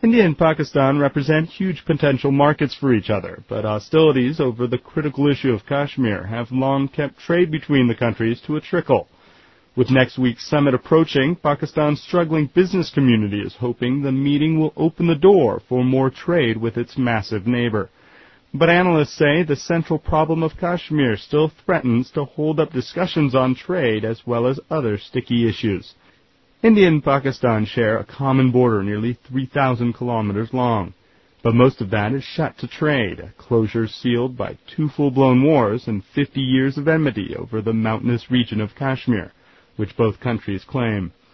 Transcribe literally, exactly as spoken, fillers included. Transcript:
India and Pakistan represent huge potential markets for each other, but hostilities over the critical issue of Kashmir have long kept trade between the countries to a trickle. With next week's summit approaching, Pakistan's struggling business community is hoping the meeting will open the door for more trade with its massive neighbor. But analysts say the central problem of Kashmir still threatens to hold up discussions on trade as well as other sticky issues. India and Pakistan share a common border nearly three thousand kilometers long, but most of that is shut to trade, a closure sealed by two full-blown wars and fifty years of enmity over the mountainous region of Kashmir, which both countries claim.